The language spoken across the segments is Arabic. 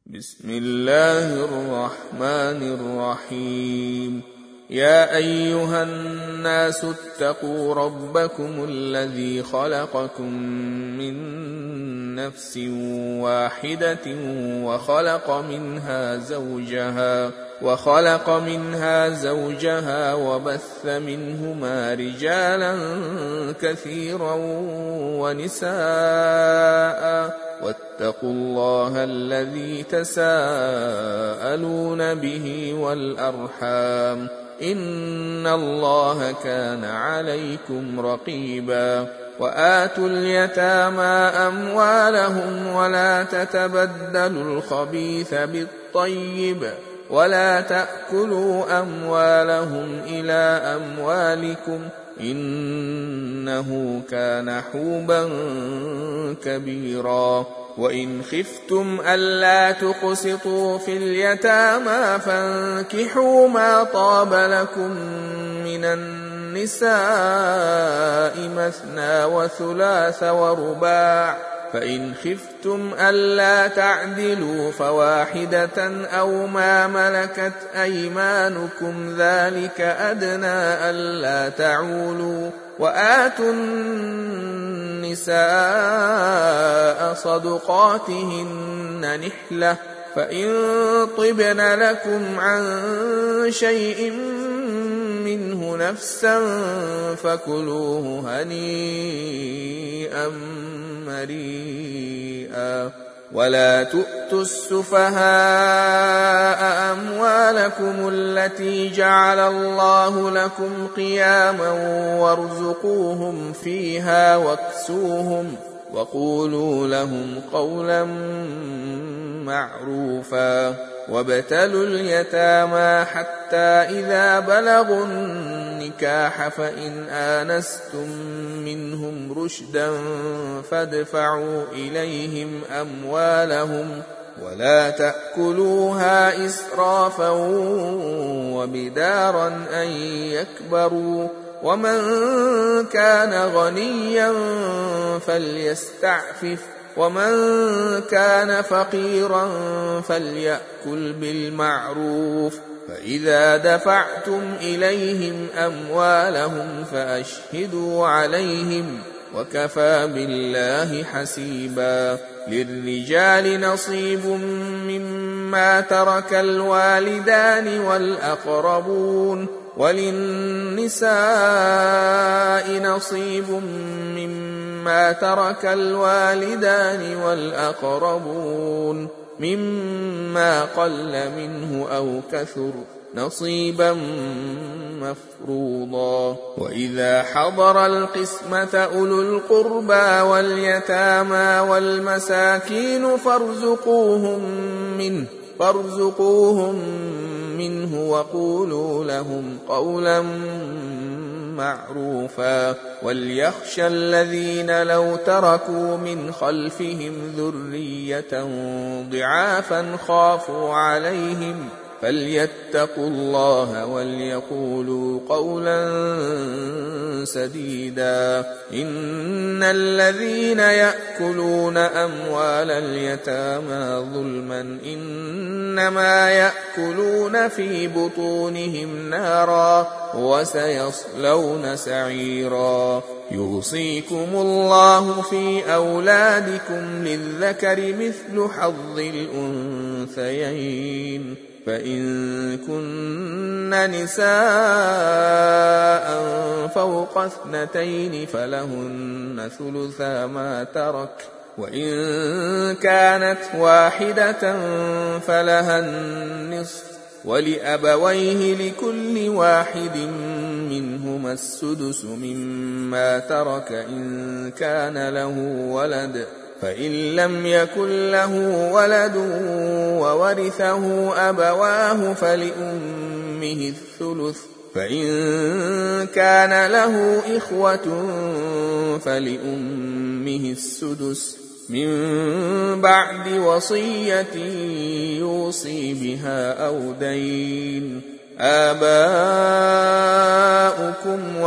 بسم الله الرحمن الرحيم. يا أيها الناس اتقوا ربكم الذي خلقكم من نفس واحدة وخلق منها زوجها وبث منهما رجالا كثيرا ونساء، واتقوا الله الذي تساءلون به والأرحام، إن الله كان عليكم رقيبا. وآتوا اليتامى أموالهم ولا تتبدلوا الخبيث بالطيب ولا تأكلوا أموالهم إلى أموالكم، إنه كان حوبا كبيرا. وإن خفتم ألا تقسطوا في اليتامى فانكحوا ما طاب لكم من النساء مثنى وثلاث ورباع، فإن خفتم ألا تعدلوا فواحدة أو ما ملكت أيمانكم ذلك أدنى ألا تعولوا. وآتوا النساء صدقاتهن نحلة، فإن طبن لكم عن شيء منه نفسا فكلوه هنيئا مريئا. ولا تؤتوا السفهاء أموالكم التي جعل الله لكم قياما وارزقوهم فيها واكسوهم وقولوا لهم قولا معروفا. وابتلوا اليتامى حتى إذا بلغوا النكاح فإن آنستم منهم رشدا فادفعوا إليهم أموالهم ولا تأكلوها إسرافا وبدارا أن يكبروا. ومن كان غنيا فليستعفف، ومن كان فقيرا فليأكل بالمعروف. فإذا دفعتم إليهم أموالهم فأشهدوا عليهم، وكفى بالله حسيبا. للرجال نصيب مما ترك الوالدان والأقربون، وللنساء نصيب مما ترك الوالدان والأقربون مما قل منه أو كثر نصيبا مفروضا. وإذا حضر القسمة أولو القربى واليتامى والمساكين فارزقوهم منه وقولوا لهم قولا معروفا. وليخشى الذين لو تركوا من خلفهم ذرية ضعافا خافوا عليهم فليتقوا الله وليقولوا قولا سديدا. إن الذين يأكلون أموال اليتامى ظلما إنما يأكلون في بطونهم نارا وسيصلون سعيرا. يوصيكم الله في أولادكم للذكر مثل حظ الأنثيين، فإن كن نساء فوق 2 فلهن ثلثا ما ترك، وإن كانت واحدة فلها النصف، ولأبويه لكل واحد منهما السدس مما ترك إن كان له ولد، فإن لم يكن له ولد وورثه أبواه فلأمه الثلث، فإن كان له إخوة فلأمه السدس من بعد وصية يوصي بها أو دين. آباؤكم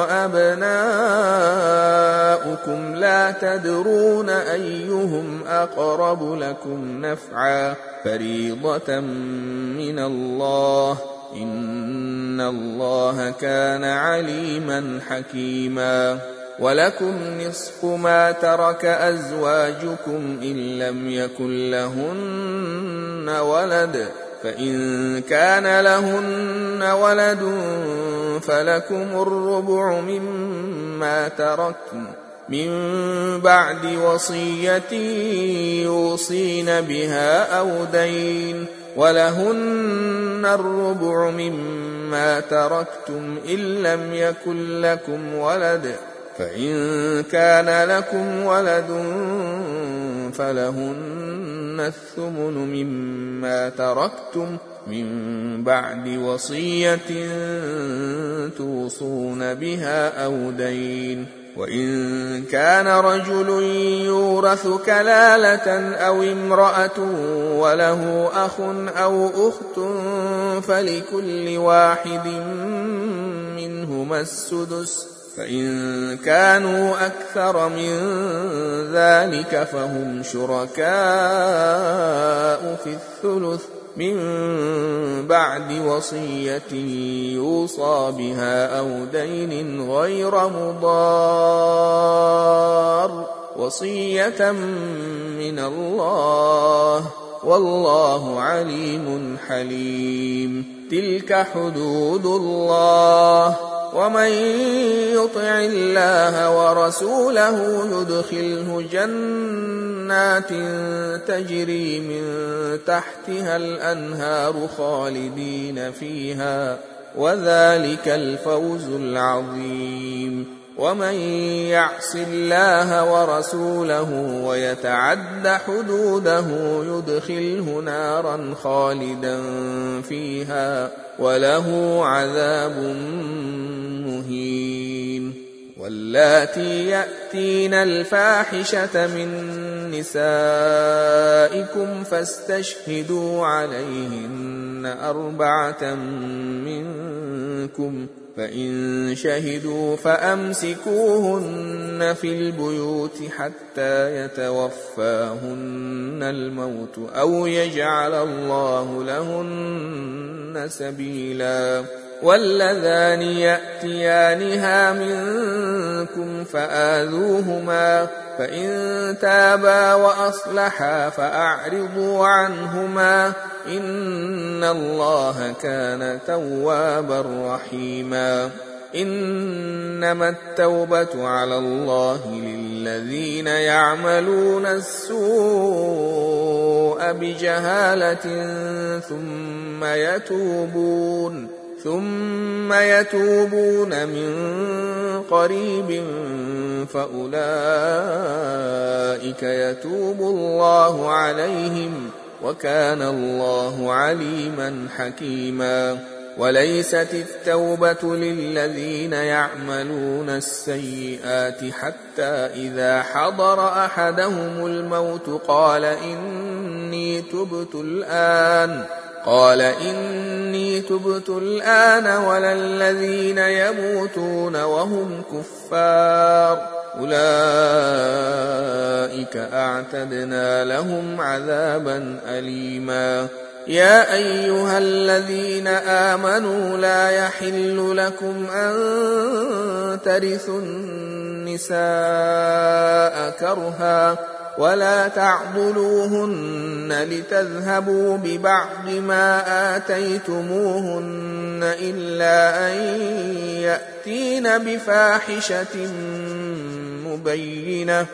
وأبناؤكم لا تدرون أيهم أقرب لكم نفعا فريضة من الله إن الله كان عليما حكيما ولكم نصف ما ترك أزواجكم إن لم يكن لهن ولد فإن كان لهن ولد فلكم الربع مما تركن من بعد وصية يوصين بها أو دين ولهن الربع مما تركتم إن لم يكن لكم ولد فإن كان لكم ولد فلهن الثمن مما تركتم من بعد وصية توصون بها أو دين وإن كان رجل يورث كلالة أو امرأة وله أخ أو أخت فلكل واحد منهما السدس فإن كانوا أكثر من ذلك فهم شركاء في الثلث من بعد وصية يوصى بها أو دين غير مضار وصية من الله والله عليم حليم تلك حدود الله ومن يطع الله ورسوله يدخله جنات تجري من تحتها الأنهار خالدين فيها وذلك الفوز العظيم ومن يعص الله ورسوله ويتعد حدوده يدخله نارا خالدا فيها وله عذاب مهين واللاتي يأتين الفاحشة من نسائكم فاستشهدوا عليهن 4 منكم فإن شهدوا فأمسكوهن في البيوت حتى يتوفاهن الموت أو يجعل الله لهن سبيلا واللذان يأتيانها منكم فآذوهما فإن تابا وأصلحا فأعرضوا عنهما إن الله كان توابا رحيما إنما التوبة على الله للذين يعملون السوء بجهالة ثم يتوبون من قريب فأولئك يتوب الله عليهم وكان الله عليما حكيما وليست التوبة للذين يعملون السيئات حتى إذا حضر أحدهم الموت قال إني تبت الآن ولا الذين يموتون وهم كفار أولئك أعتدنا لهم عذابا أليما يا أيها الذين آمنوا لا يحل لكم أن ترثوا النساء كرها ولا تعضلوهن لتذهبوا ببعض ما آتيتموهن إلا أن يأتين بفاحشة مبينة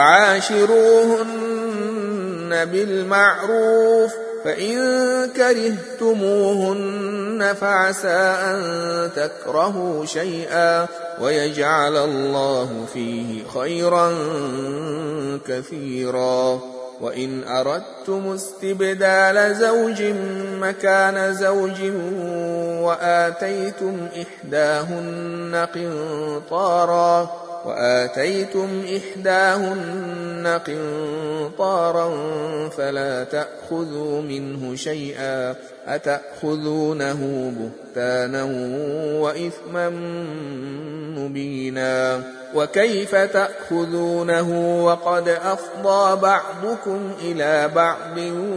وعاشروهن بالمعروف فإن كرهتموهن فعسى أن تكرهوا شيئا ويجعل الله فيه خيرا كثيرا وإن أردتم استبدال زوج مكان زوج وآتيتم إحداهن وآتيتم إحداهن قنطارا فلا تأخذوا منه شيئا أتأخذونه بهتانا وإثما مبينا وكيف تأخذونه وقد أفضى بعضكم إلى بعض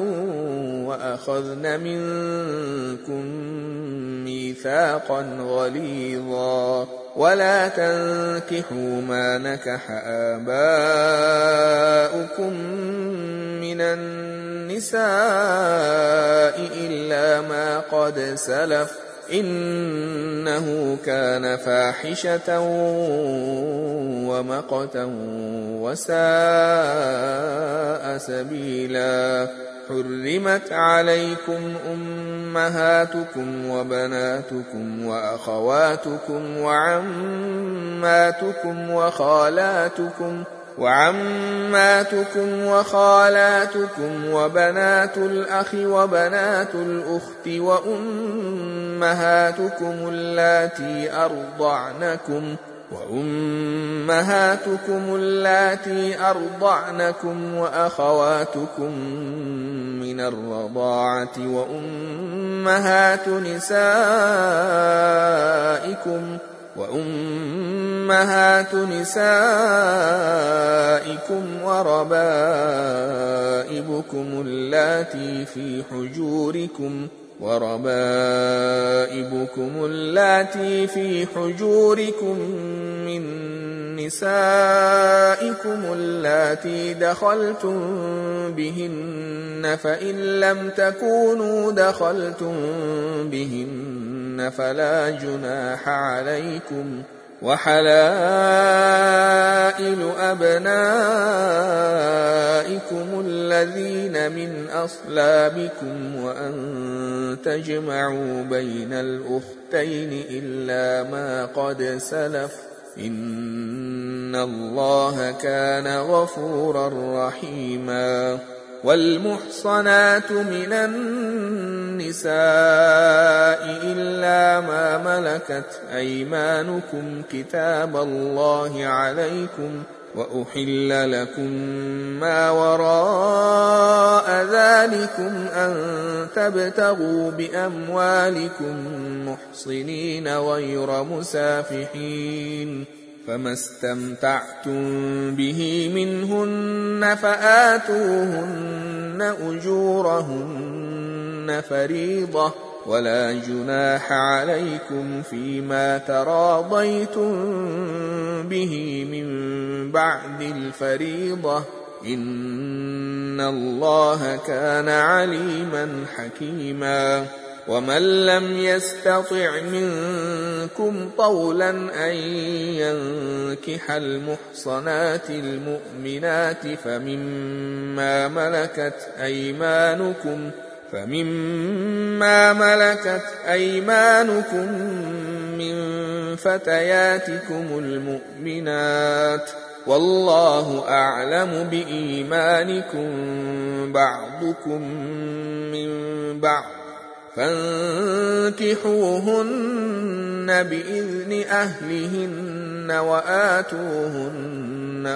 وأخذن منكم ميثاقا غليظا ولا تنكحوا ما نكح آباؤكم من النساء إلا ما قد سلف إنه كان فاحشة ومقتا وساء سبيلا حرمت عليكم أمهاتكم وبناتكم وأخواتكم وعماتكم وخالاتكم وبنات الأخ وبنات الأخت وأمهاتكم اللاتي أرضعنكم وأخواتكم من الرضاعة وأمهات نسائكم وربائبكم اللاتي في حجوركم من نسائكم اللاتي دخلتم بهن فإن لم تكونوا دخلتم بهن فلا جناح عليكم وحلائل أبنائكم الذين من أصلابكم وأن تجمعوا بين الأختين إلا ما قد سلف إن الله كان غفورا رحيما والمحصنات من النساء إلا ما ملكت أيمانكم كتاب الله عليكم وأحل لكم ما وراء ذلكم أن تبتغوا بأموالكم محصنين غير مسافحين فما استمتعتم به منهن فآتوهن أجورهن فريضة ولا جناح عليكم فيما تراضيتم به من بعد الفريضة إن الله كان عليما حكيما ومن لم يستطع منكم طولا أن ينكح المحصنات المؤمنات فمما ملكت أيمانكم من فتياتكم المؤمنات والله أعلم بإيمانكم بعضكم من بعض فانكحوهن بإذن أهلهن وآتوهن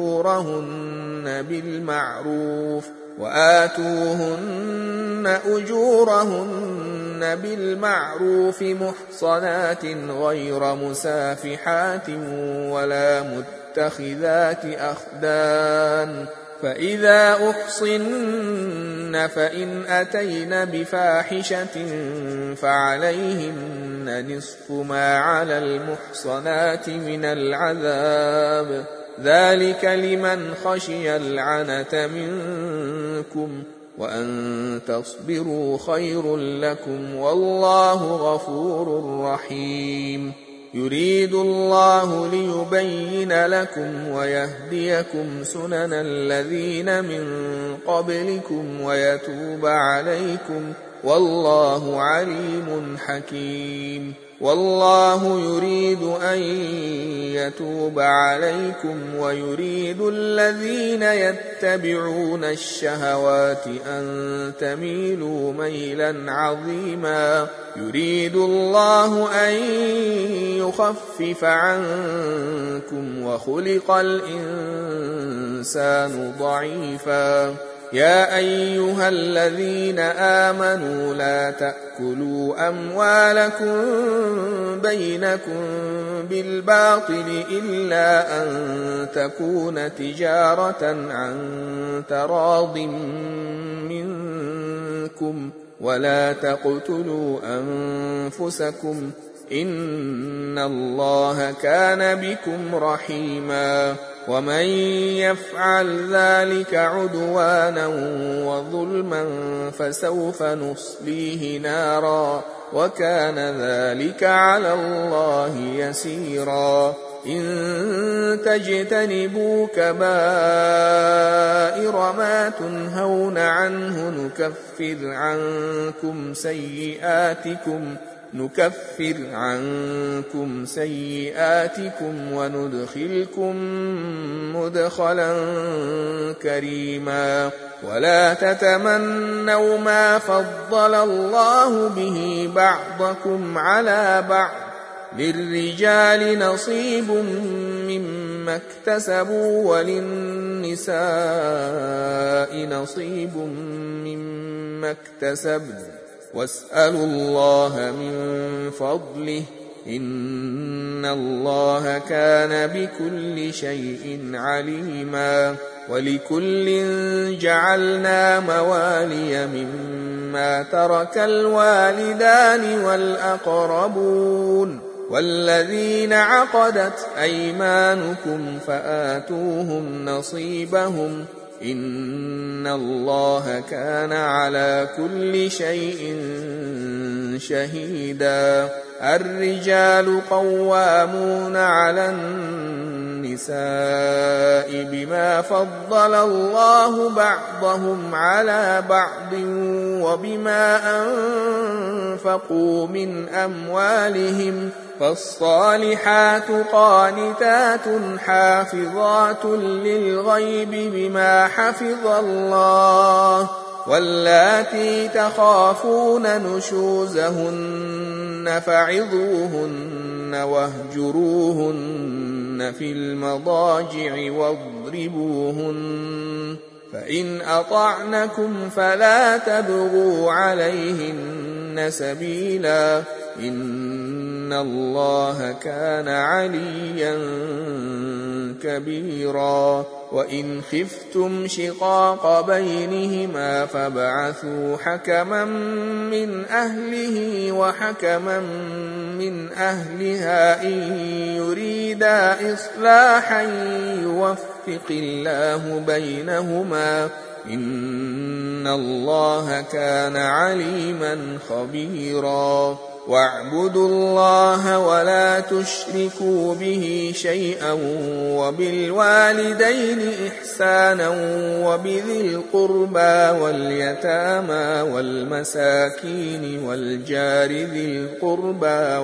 أجورهن بالمعروف محصنات غير مسافحات ولا متخذات أخدان فإذا أحصن فإن أتين بفاحشة فعليهن نصف ما على المحصنات من العذاب ذلك لمن خشي العنة منكم وأن تصبروا خير لكم والله غفور رحيم يريد الله ليبين لكم ويهديكم سنن الذين من قبلكم ويتوب عليكم والله عليم حكيم والله يريد أن يتوب عليكم ويريد الذين يتبعون الشهوات أن تميلوا ميلا عظيما يريد الله أن يخفف عنكم وخلق الإنسان ضعيفا يا أيها الذين آمنوا لا تأكلوا أموالكم بينكم بالباطل إلا أن تكون تجارة عن تراض منكم ولا تقتلوا أنفسكم إن الله كان بكم رحيما ومن يفعل ذلك عدوانا وظلما فسوف نصليه نارا وكان ذلك على الله يسيرا إن تجتنبوا كبائر ما تنهون عنه نكفر عنكم سيئاتكم وندخلكم مدخلا كريما ولا تتمنوا ما فضل الله به بعضكم على بعض للرجال نصيب مما اكتسبوا وللنساء نصيب مما اكتسبن واسألوا الله من فضله إن الله كان بكل شيء عليما ولكل جعلنا موالي مما ترك الوالدان والأقربون والذين عقدت أيمانكم فآتوهم نصيبهم إن الله كان على كل شيء شهيدا الرجال قوامون على النساء بما فضل الله بعضهم على بعض وبما أنفقوا من أموالهم فالصالحات قانتات حافظات للغيب بما حفظ الله واللاتي تخافون نشوزهن فعظوهن واهجروهن في المضاجع واضربوهن فإن أطعنكم فلا تبغوا عليهن سبيلا إن الله كان عليا كبيرا وإن خفتم شقاق بينهما فابعثوا حكما من أهله وحكما من أهلها إن يريدا إصلاحا يوفق الله بينهما إن الله كان عليما خبيرا واعبدوا الله ولا تشركوا به شيئا وبالوالدين إحسانا وبذي القربى واليتامى والمساكين والجار ذي القربى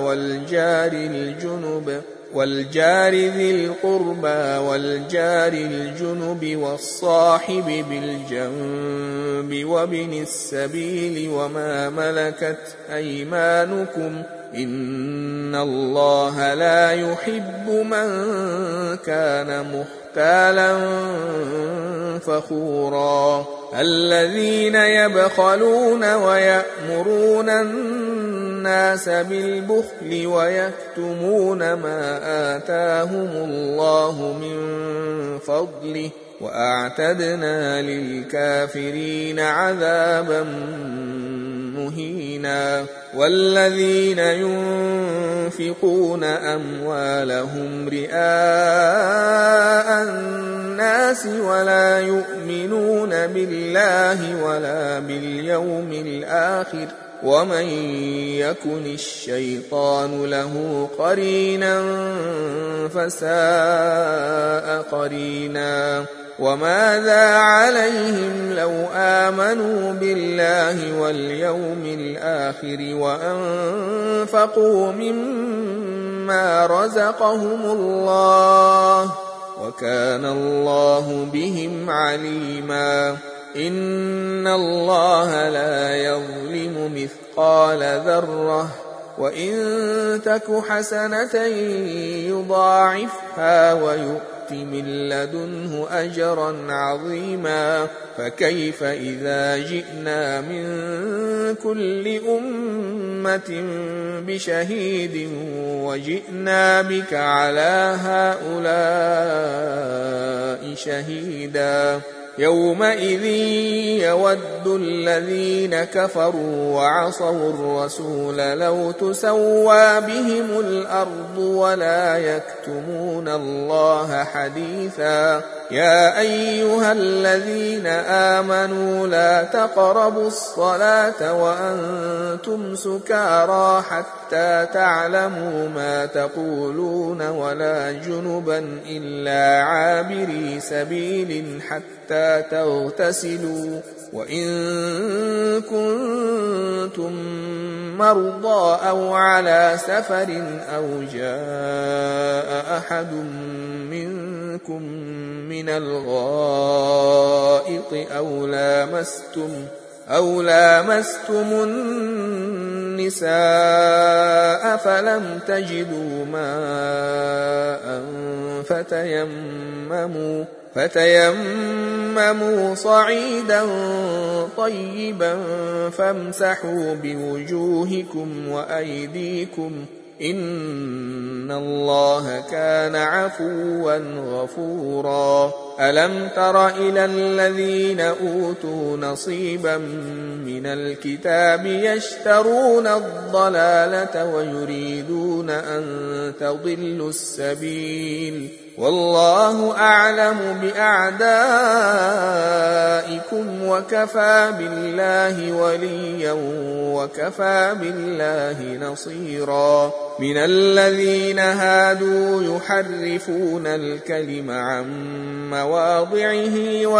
والجار ذي القربى والجار الجنب والصاحب بالجنب وابن السبيل وما ملكت أيمانكم إن الله لا يحب من كان مختالا فخورا الذين يبخلون ويأمرون الناس بالبخل ويكتمون ما آتاهم الله من فضله وأعتدنا للكافرين عذابا مهينا والذين ينفقون أموالهم رئاء الناس ولا يؤمنون بالله ولا باليوم الآخر ومن يكن الشيطان له قرينا فساء قرينا وماذا عليهم لو آمنوا بالله واليوم الآخر وأنفقوا مما رزقهم الله وكان الله بهم عليما إن الله لا يظلم مثقال ذرة وإن تك حسنة يضاعفها ويؤت من لدنه أجرا عظيما فكيف إذا جئنا من كل أمة بشهيد وجئنا بك على هؤلاء شهيدا يومئذ يود الذين كفروا وعصوا الرسول لو تسوى بهم الأرض ولا يكتمون الله حديثا يا أيها الذين آمنوا لا تقربوا الصلاة وأنتم سكارى حتى تعلموا ما تقولون ولا جنبا إلا عابري سبيل حتى تغتسلوا وإن كنتم مرضى أو على سفر أو جاء أحد منكم من الغائط أو لامستم النساء فلم تجدوا ماء فتيمموا صعيدا طيبا فامسحوا بوجوهكم وأيديكم إن الله كان عفوا غفورا ألم تر إلى الذين أوتوا نصيبا من الكتاب يشترون الضلالة ويريدون أن تضلوا السبيل والله أعلم بأعدائكم وكفى بالله وليا وكفى بالله نصيرا من الذين هادوا يحرفون الكلم عن مواضعه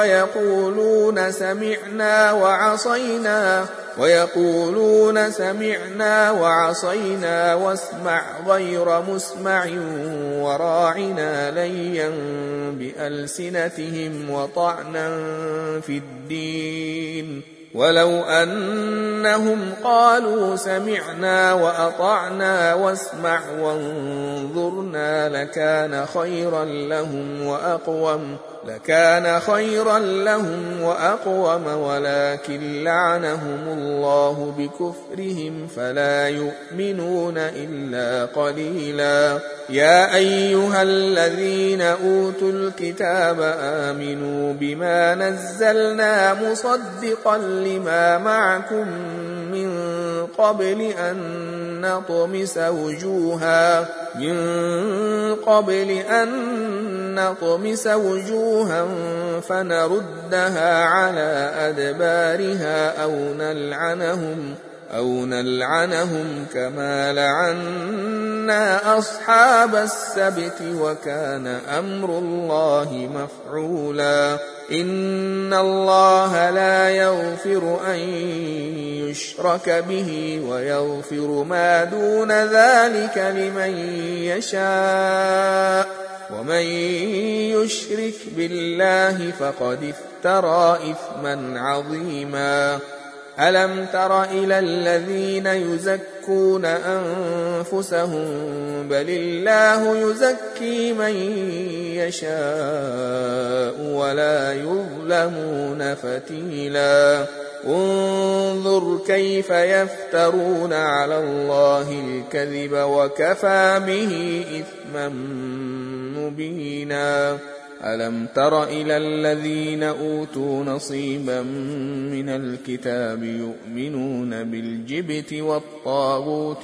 ويقولون سمعنا وعصينا واسمع غير مسمع وراعنا ليا بألسنتهم وطعنا في الدين ولو أنهم قالوا سمعنا وأطعنا واسمع وانظرنا لكان خيرا لهم وأقوم ولكن لعنهم الله بكفرهم فلا يؤمنون إلا قليلا يا أيها الذين أوتوا الكتاب آمنوا بما نزلنا مصدقا لما معكم من قبل أن نطمس وجوها فنردها على أدبارها أو نلعنهم كما لعنا أصحاب السبت وكان أمر الله مفعولا إن الله لا يغفر أن يشرك به ويغفر ما دون ذلك لمن يشاء ومن يشرك بالله فقد افترى إثما عظيما ألم تر إلى الذين يزكون أنفسهم بل الله يزكي من يشاء ولا يظلمون فتيلا انظر كيف يفترون على الله الكذب وكفى به إثما مبينا ألم تر إلى الذين أوتوا نصيبا من الكتاب يؤمنون بالجبت والطاغوت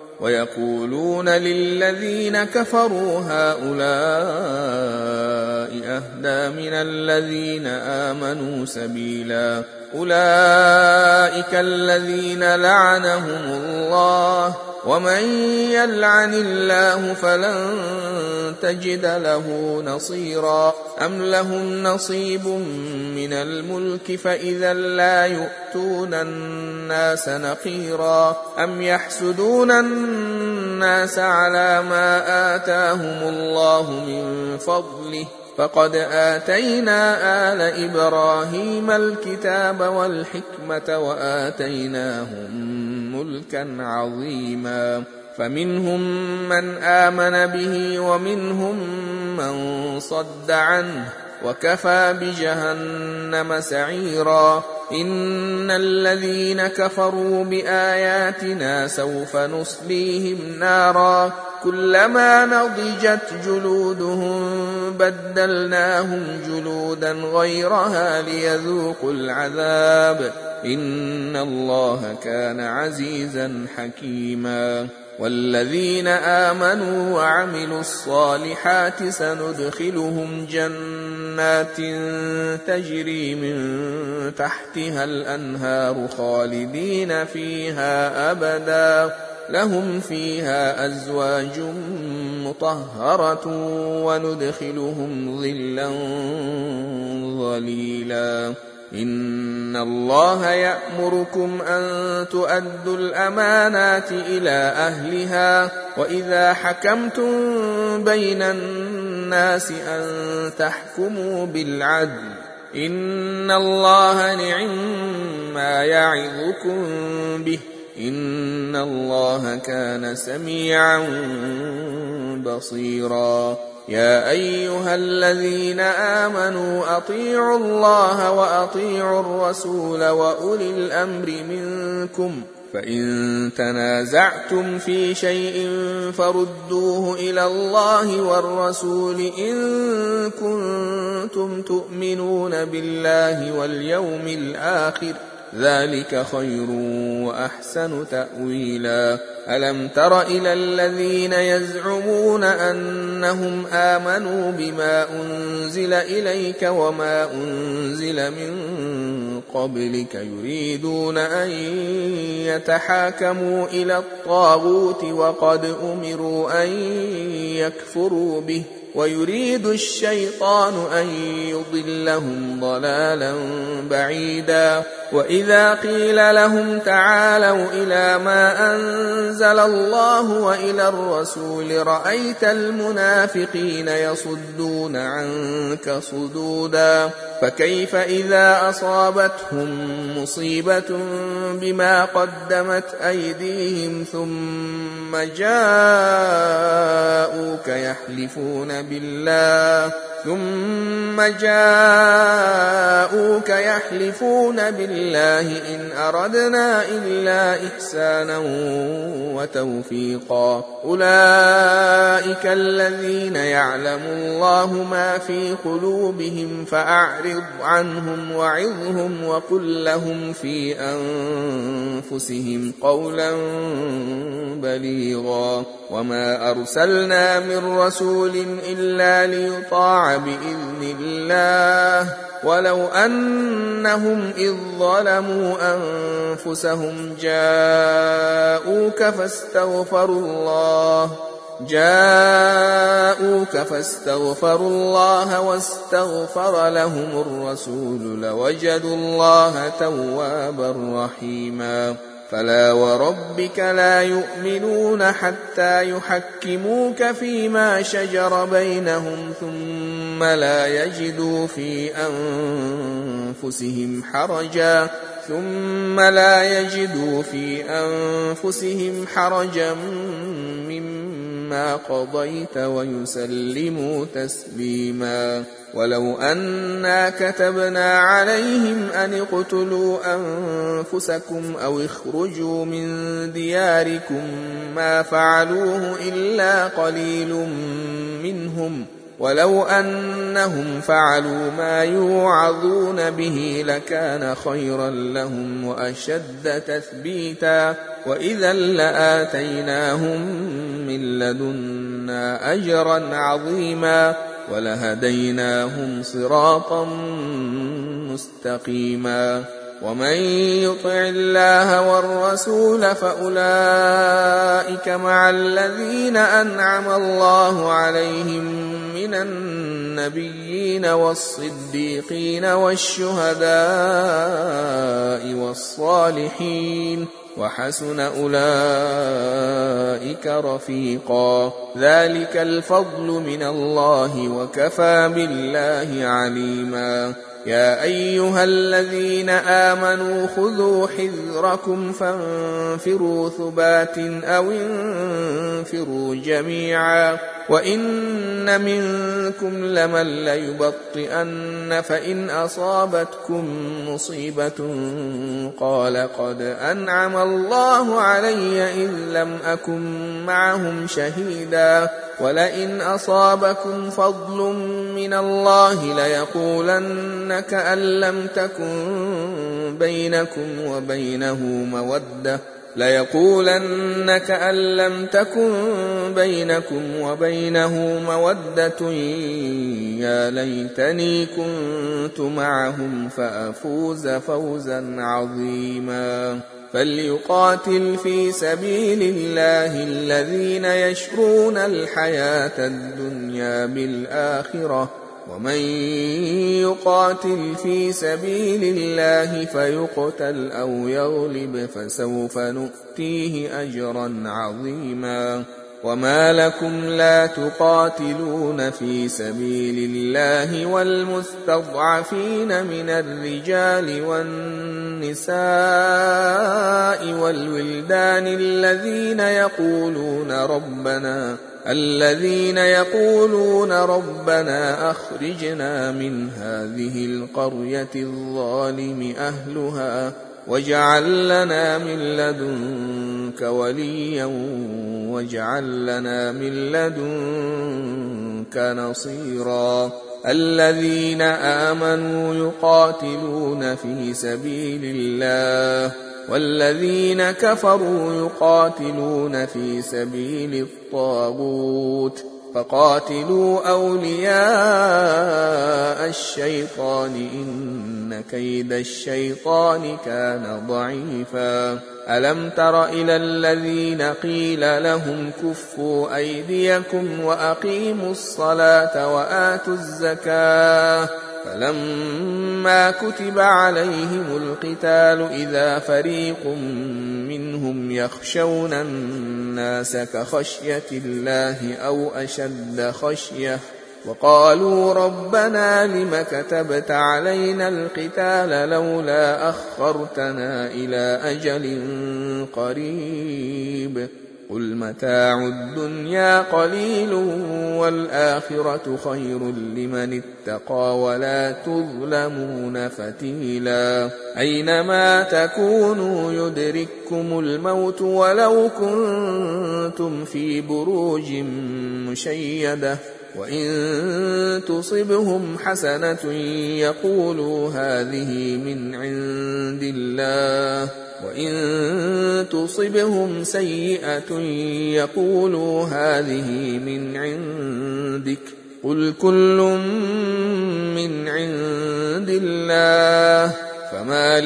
ويقولون للذين كفروا هؤلاء أهدى من الذين آمنوا سبيلا أولئك الذين لعنهم الله ومن يلعن الله فلن تجد له نصيرا أم لهم نصيب من الملك فإذا لا يؤتون الناس نقيرا أم يحسدون الناس على ما آتاهم الله من فضله فقد آتينا آل إبراهيم الكتاب والحكمة وآتيناهم ملكا عظيما فمنهم من آمن به ومنهم من صد عنه وكفى بجهنم سعيرا إن الذين كفروا بآياتنا سوف نصليهم نارا كلما نضجت جلودهم بدلناهم جلودا غيرها ليذوقوا العذاب إن الله كان عزيزا حكيما والذين آمنوا وعملوا الصالحات سندخلهم جنات تجري من تحتها الأنهار خالدين فيها أبدا لهم فيها أزواج مطهرة وندخلهم ظلا ظليلا إن الله يأمركم أن تؤدوا الأمانات إلى أهلها وإذا حكمتم بين الناس أن تحكموا بالعدل إن الله نعما يعظكم به إن الله كان سميعا بصيرا يا أيها الذين آمنوا أطيعوا الله وأطيعوا الرسول وأولي الأمر منكم فإن تنازعتم في شيء فردوه إلى الله والرسول إن كنتم تؤمنون بالله واليوم الآخر ذلك خير وأحسن تأويلا ألم تر إلى الذين يزعمون أنهم آمنوا بما أنزل إليك وما أنزل من قبلك يريدون أن يتحاكموا إلى الطاغوت وقد أمروا أن يكفروا به ويريد الشيطان أن يضلهم ضلالا بعيدا وإذا قيل لهم تعالوا إلى ما أنزل الله وإلى الرسول رأيت المنافقين يصدون عنك صدودا فكيف إذا أصابتهم مصيبة بما قدمت أيديهم ثم جاءوك يحلفون بالله إن أردنا إلا إحسانا وتوفيقا أولئك الذين يعلم الله ما في قلوبهم فأعرض عنهم وعظهم وقل لهم في أنفسهم قولا بليغا وما أرسلنا من رسول إلا ليطاع بإذن الله ولو أنهم إذ ظلموا أنفسهم جاءوك فاستغفروا الله واستغفر لهم الرسول لوجدوا الله توابا رحيما فلا وربك لا يؤمنون حتى يحكموك فيما شجر بينهم ثم لا يجدوا في أنفسهم حرجا مما قضيت ويسلموا تسليما ولو أنا كتبنا عليهم أن اقتلوا أنفسكم أو اخرجوا من دياركم ما فعلوه إلا قليل منهم ولو أنهم فعلوا ما يوعظون به لكان خيرا لهم وأشد تثبيتا وإذا لآتيناهم من لدنا أجرا عظيما ولهديناهم صراطا مستقيما ومن يطع الله والرسول فأولئك مع الذين أنعم الله عليهم من النبيين والصديقين والشهداء والصالحين وحسن أولئك رفيقا ذلك الفضل من الله وكفى بالله عليما يا أيها الذين آمنوا خذوا حذركم فانفروا ثبات أو انفروا جميعا وإن منكم لمن ليبطئن فإن أصابتكم مصيبة قال قد أنعم الله علي إذ لم أكن معهم شهيدا ولئن أصابكم فضل من الله ليقولن كأن لم تكن بينكم وبينه مودة يا ليتني كنت معهم فأفوز فوزا عظيما فليقاتل في سبيل الله الذين يشرون الحياة الدنيا بالآخرة ومن يقاتل في سبيل الله فيقتل أو يغلب فسوف نؤتيه أجرا عظيما وما لكم لا تقاتلون في سبيل الله والمستضعفين من الرجال والنساء والولدان الذين يقولون ربنا أخرجنا من هذه القرية الظالم أهلها واجعل لنا من لدنك وليا واجعل لنا من لدنك نصيرا الذين آمنوا يقاتلون في سبيل الله والذين كفروا يقاتلون في سبيل الطاغوت فقاتلوا أولياء الشيطان إن كيد الشيطان كان ضعيفا ألم تر إلى الذين قيل لهم كفوا أيديكم وأقيموا الصلاة وآتوا الزكاة فلما كتب عليهم القتال إذا فريق منهم يخشون الناس كخشية الله أو أشد خشية وقالوا ربنا لم كتبت علينا القتال لولا أخرتنا إلى أجل قريب قل متاع الدنيا قليل والآخرة خير لمن اتقى ولا تظلمون فتيلا أينما تكونوا يدرككم الموت ولو كنتم في بروج مشيدة وإن تصبهم حسنة يقولوا هذه من عند الله وإن تصبهم سيئة يقولوا هذه من عندك قل كل من عند الله فما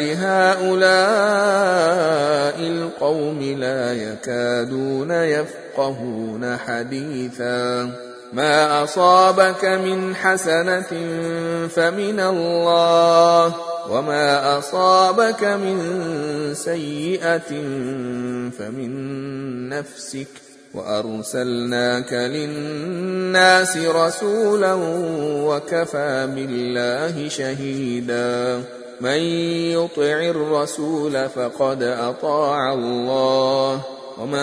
لهؤلاء القوم لا يكادون يفقهون حديثا ما أصابك من حسنة فمن الله وما أصابك من سيئة فمن نفسك وأرسلناك للناس رسولا وكفى بالله شهيدا من يطع الرسول فقد أطاع الله ومن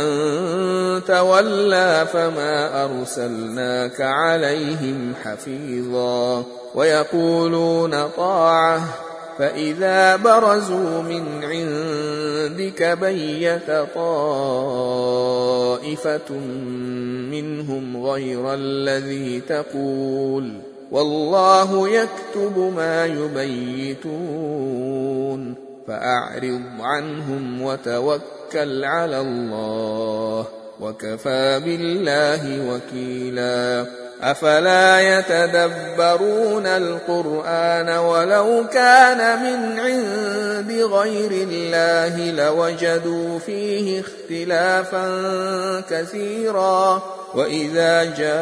تولى فما أرسلناك عليهم حفيظا ويقولون طاعة فإذا برزوا من عندك بيت طائفة منهم غير الذي تقول والله يكتب ما يبيتون فأعرض عنهم وتوكل على الله وكفى بالله وكيلا أفلا يتدبرون القرآن ولو كان من عند غير الله لوجدوا فيه اختلافا كثيرا وإذا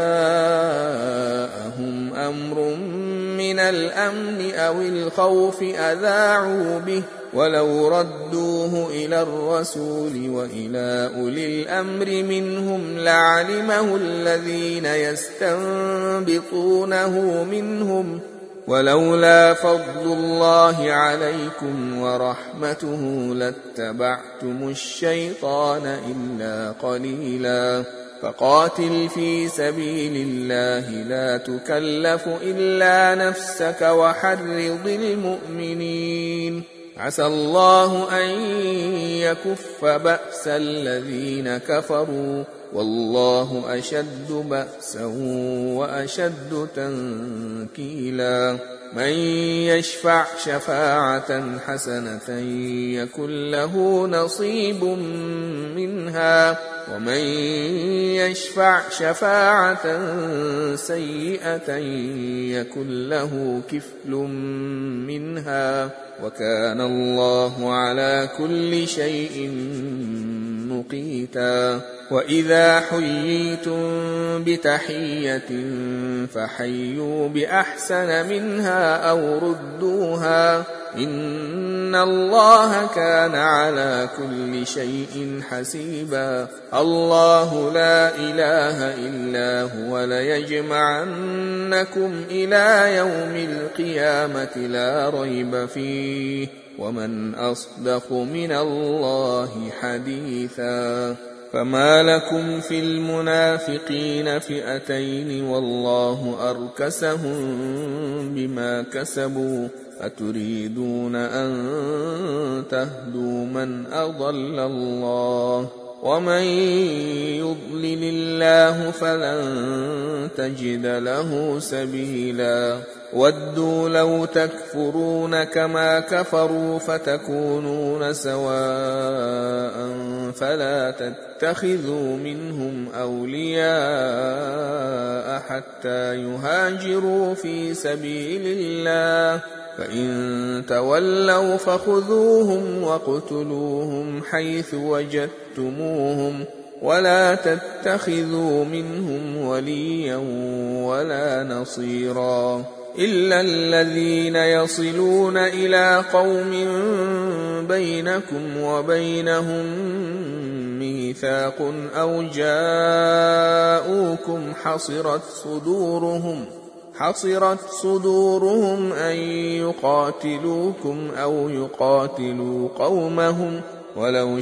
جاءهم أمر من الأمن أو الخوف أذاعوا به ولو ردوه إلى الرسول وإلى أولي الأمر منهم لعلمه الذين يستنبطونه منهم ولولا فضل الله عليكم ورحمته لاتبعتم الشيطان إلا قليلا فقاتل في سبيل الله لا تكلف إلا نفسك وحرض المؤمنين عسى الله أن يكف بأس الذين كفروا والله أشد بأسا وأشد تنكيلا من يشفع شفاعة حسنة يكن له نصيب منها ومن يشفع شفاعة سيئة يكن له كفل منها وكان الله على كل شيء مقيتا وإذا حييتم بتحية فحيوا بأحسن منها أو ردوها إن الله كان على كل شيء حسيبا الله لا إله إلا هو ليجمعنكم إلى يوم القيامة لا ريب فيه ومن أصدق من الله حديثا فما لكم في المنافقين فئتين والله أركسهم بما كسبوا أتريدون أن تهدوا من أضل الله ومن يضلل الله فلن تجد له سبيلا ودوا لو تكفرون كما كفروا فتكونون سواء فلا تتخذوا منهم أولياء حتى يهاجروا في سبيل الله فإن تولوا فخذوهم واقتلوهم حيث وجدتموهم ولا تتخذوا منهم وليا ولا نصيرا إلا الذين يصلون إلى قوم بينكم وبينهم ميثاق أو جاءوكم حصرت صدورهم أن يقاتلوكم أو يقاتلوا قومهم ولو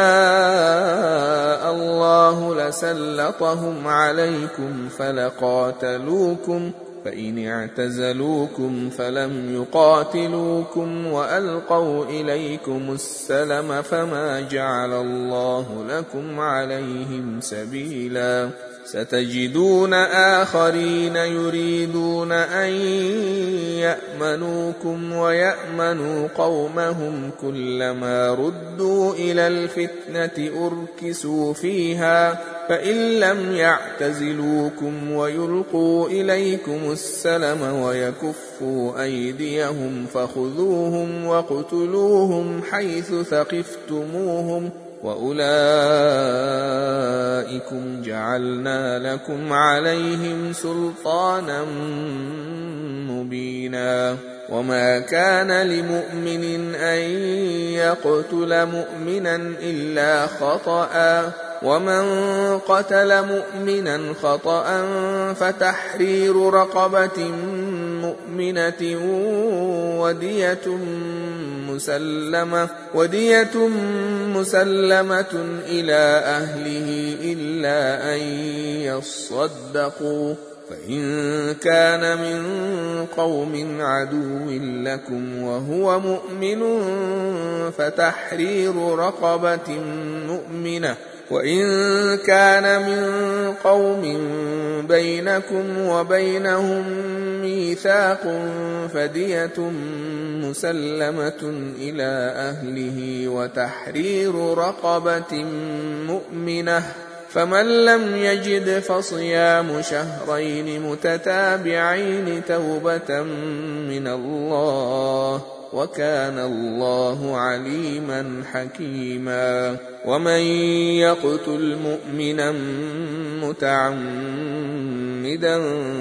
شاء الله لسلطهم عليكم فلقاتلوكم فإن اعتزلوكم فلم يقاتلوكم وألقوا إليكم السلم فما جعل الله لكم عليهم سبيلا ستجدون آخرين يريدون أن يأمنوكم ويأمنوا قومهم كلما ردوا إلى الفتنة أركسوا فيها فإن لم يعتزلوكم ويلقوا إليكم السلم ويكفوا أيديهم فخذوهم واقتلوهم حيث ثقفتموهم وأولئكم جعلنا لكم عليهم سلطانا مبينا وما كان لمؤمن أن يقتل مؤمنا إلا خطأ ومن قتل مؤمنا خطأ فتحرير رقبة مؤمنة ودية مسلمة إلى أهله إلا أن يصدقوا فإن كان من قوم عدو لكم وهو مؤمن فتحرير رقبة مؤمنة وإن كان من قوم بينكم وبينهم ميثاق فدية مسلمة إلى أهله وتحرير رقبة مؤمنة فمن لم يجد فصيام شهرين متتابعين توبة من الله وكان الله عليما حكيما. ومن يقتل مؤمنا متعمدا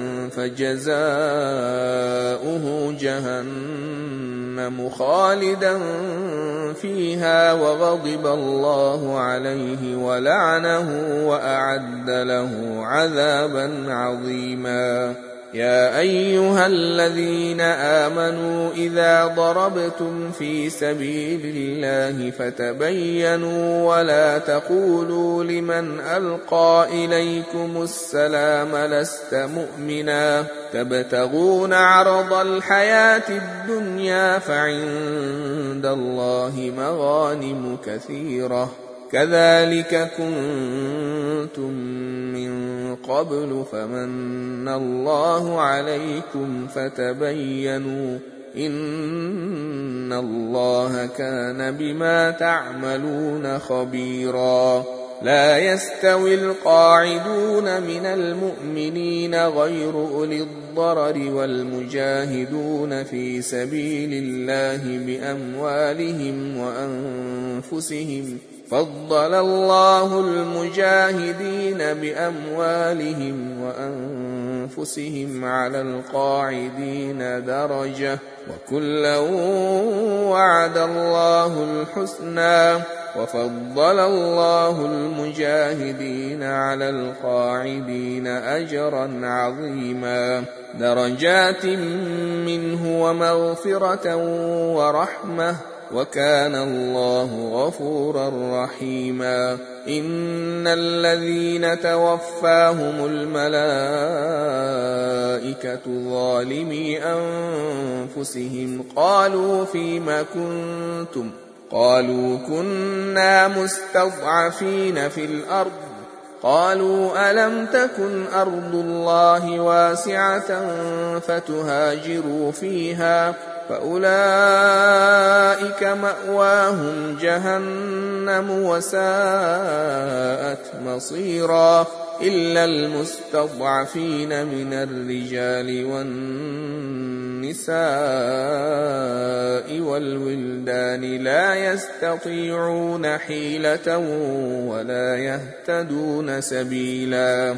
فجزاؤه جهنم خالدا فيها وغضب الله عليه ولعنه وأعد له عذابا عظيما. يا أيها الذين آمنوا إذا ضربتم في سبيل الله فتبينوا ولا تقولوا لمن ألقى إليكم السلام لست مؤمنا تبتغون عرض الحياة الدنيا فعند الله مغانم كثيرة كذلك كنتم من قبل فمن الله عليكم فتبينوا إن الله كان بما تعملون خبيرا. لا يستوي القاعدون من المؤمنين غير أولي الضرر والمجاهدون في سبيل الله بأموالهم وأنفسهم فضل الله المجاهدين بأموالهم وأنفسهم على القاعدين درجة وكلا وعد الله الحسنى وفضل الله المجاهدين على القاعدين أجرا عظيما درجات منه ومغفرة ورحمة وكان الله غفورا رحيما. إن الذين توفاهم الملائكة ظالمي أنفسهم قالوا فيما كنتم قالوا كنا مستضعفين في الأرض قالوا ألم تكن أرض الله واسعة فتهاجروا فيها فأولئك مأواهم جهنم وساءت مصيرا إلا المستضعفين من الرجال والنساء والولدان لا يستطيعون حيلة ولا يهتدون سبيلا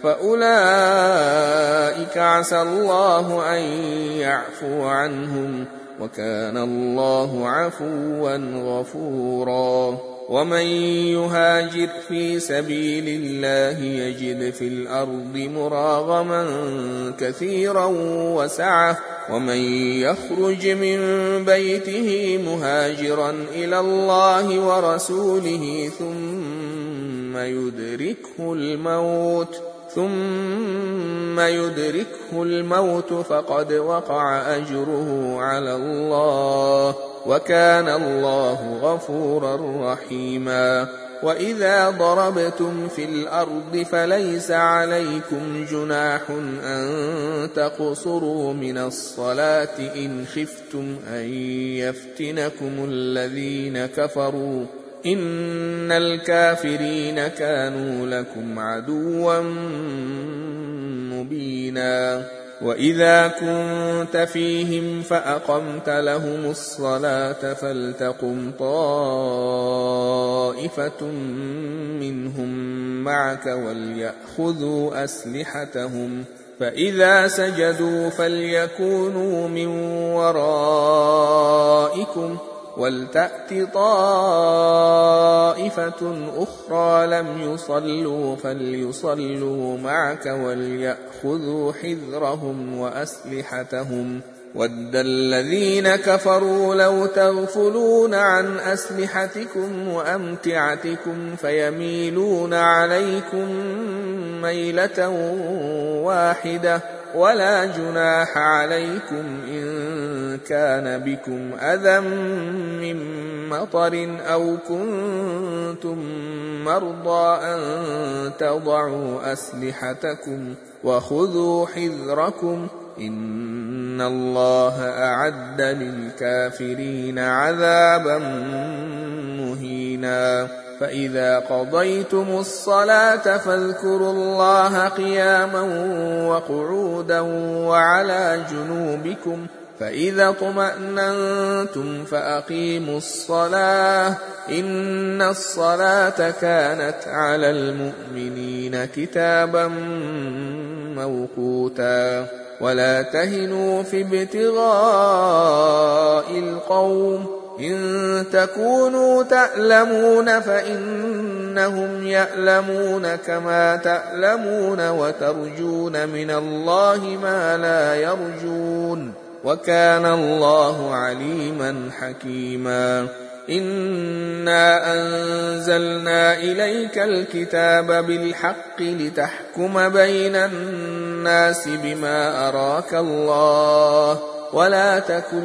فأولئك عسى الله أن يعفو عنهم وكان الله عفوا غفورا. ومن يهاجر في سبيل الله يجد في الأرض مراغما كثيرا وسعة ومن يخرج من بيته مهاجرا إلى الله ورسوله ثم يدركه الموت فقد وقع أجره على الله وكان الله غفورا رحيما. وإذا ضربتم في الأرض فليس عليكم جناح أن تقصروا من الصلاة إن خفتم أن يفتنكم الذين كفروا إن الكافرين كانوا لكم عدوا مبينا. وإذا كنت فيهم فأقمت لهم الصلاة فلتقم طائفة منهم معك وليأخذوا أسلحتهم فإذا سجدوا فليكونوا من ورائكم ولتأت طائفة أخرى لم يصلوا فليصلوا معك وليأخذوا حذرهم وأسلحتهم ود الذين كفروا لو تغفلون عن أسلحتكم وأمتعتكم فيميلون عليكم ميلة واحدة ولا جناح عليكم إن كان بكم أذى من مطر أو كنتم مرضى أن تضعوا أسلحتكم وخذوا حذركم إن الله أعد للكافرين عذابا مهينا. فإذا قضيتم الصلاة فاذكروا الله قياما وقعودا وعلى جنوبكم فإذا اطمأننتم فأقيموا الصلاة إن الصلاة كانت على المؤمنين كتابا موقوتا ولا تهنوا في ابتغاء القوم إن تكونوا تألمون فإنهم يألمون كما تألمون وترجون من الله ما لا يرجون وكان الله عليما حكيما إنا أنزلنا إليك الكتاب بالحق لتحكم بين الناس بما أراك الله ولا تكن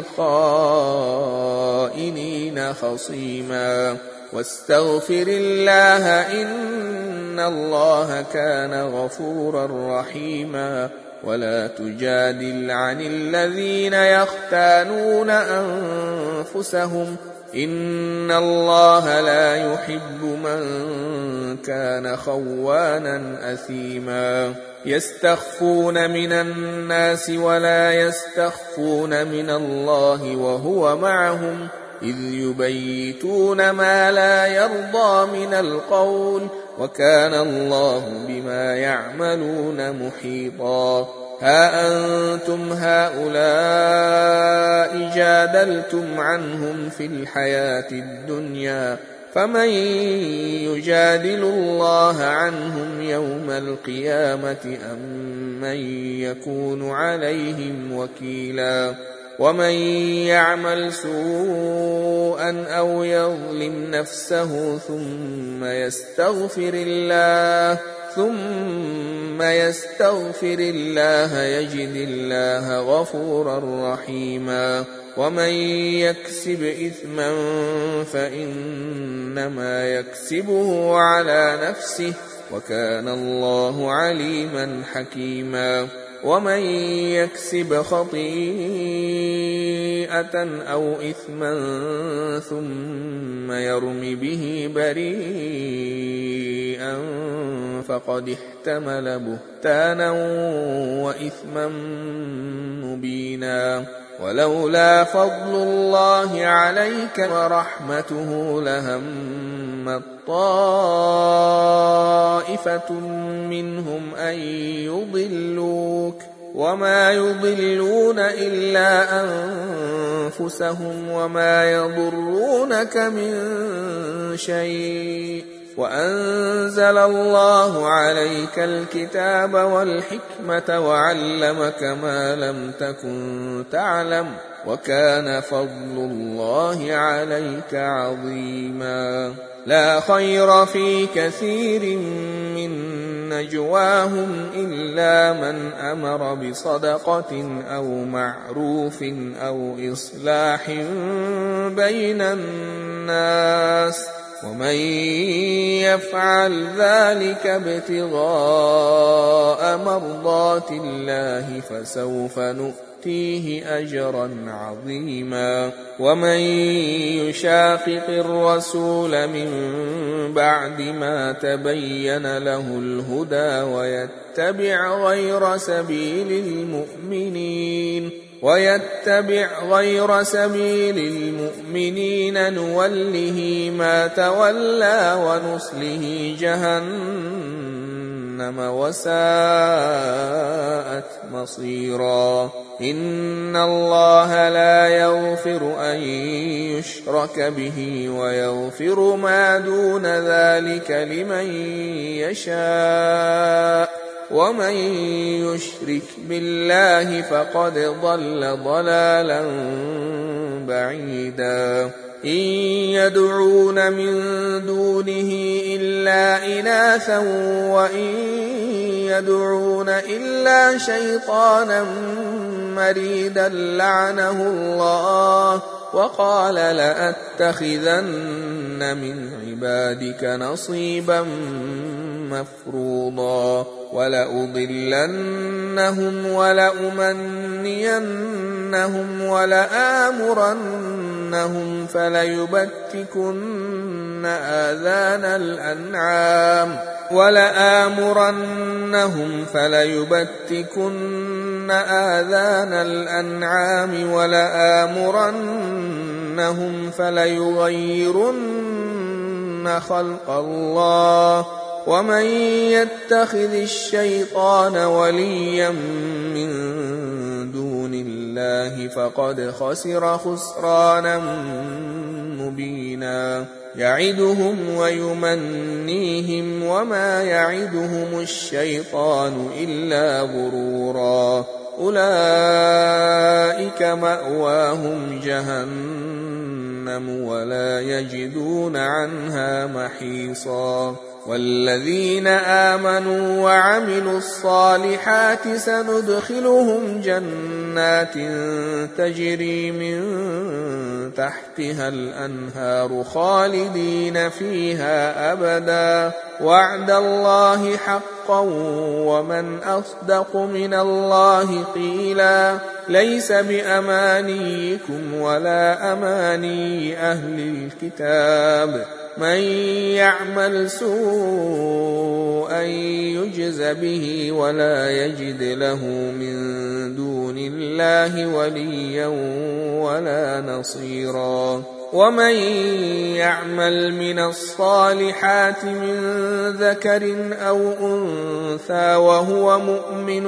للخائنين خصيما واستغفر الله إن الله كان غفورا رحيما ولا تجادل عن الذين يختانون أنفسهم إن الله لا يحب من كان خوانا أثيما يستخفون من الناس ولا يستخفون من الله وهو معهم إذ يبيتون ما لا يرضى من القول وكان الله بما يعملون محيطا ها أنتم هؤلاء جادلتم عنهم في الحياة الدنيا فمن يجادل الله عنهم يوم القيامة أم من يكون عليهم وكيلا ومن يعمل سوءا أو يظلم نفسه ثم يستغفر الله يجد الله غفورا رحيما ومن يكسب إثما فإنما يكسبه على نفسه وكان الله عليما حكيما ومن يكسب خطيئة أو إثما ثم يرم به بريئا فقد احتمل بهتانا وإثما مبينا ولولا فضل الله عليك ورحمته لهمت طائفة منهم أن يضلوك وما يضلون إلا أنفسهم وما يضرونك من شيء وأنزل الله عليك الكتاب والحكمة وعلمك ما لم تكن تعلم وكان فضل الله عليك عظيما لا خير في كثير من نجواهم إلا من أمر بصدقة أو معروف أو إصلاح بين الناس ومن يفعل ذلك ابتغاء مرضات الله فسوف نؤتيه أجرا عظيما ومن يشاقق الرسول من بعد ما تبين له الهدى ويتبع غير سبيل المؤمنين نوله ما تولى ونصله جهنم وساءت مصيرا إن الله لا يغفر أن يشرك به ويغفر ما دون ذلك لمن يشاء ومن يشرك بالله فقد ضل ضلالا بعيدا إن يدعون من دونه إلا إناثا وإن يدعون إلا شيطانا مريدا لعنه الله وقال لأتخذن من عبادك نصيبا مفروضا ولأضلنهم ولأمنينهم ولآمرنهم فليبتكن آذان الأنعام ولآمرنهم فليغيرن خلق الله ومن يتخذ الشيطان وليا من دون الله فقد خسر خسرانا مبينا يعدهم ويمنيهم وما يعدهم الشيطان إلا غرورا أولئك مأواهم جهنم ولا يجدون عنها محيصا والذين آمنوا وعملوا الصالحات سندخلهم جنات تجري من تحتها الأنهار خالدين فيها أبدا وعد الله حقا ومن أصدق من الله قيلا ليس بأمانيكم ولا أماني أهل الكتاب من يعمل سوءا يجز به ولا يجد له من دون الله وليا ولا نصيرا ومن يعمل من الصالحات من ذكر أو أنثى وهو مؤمن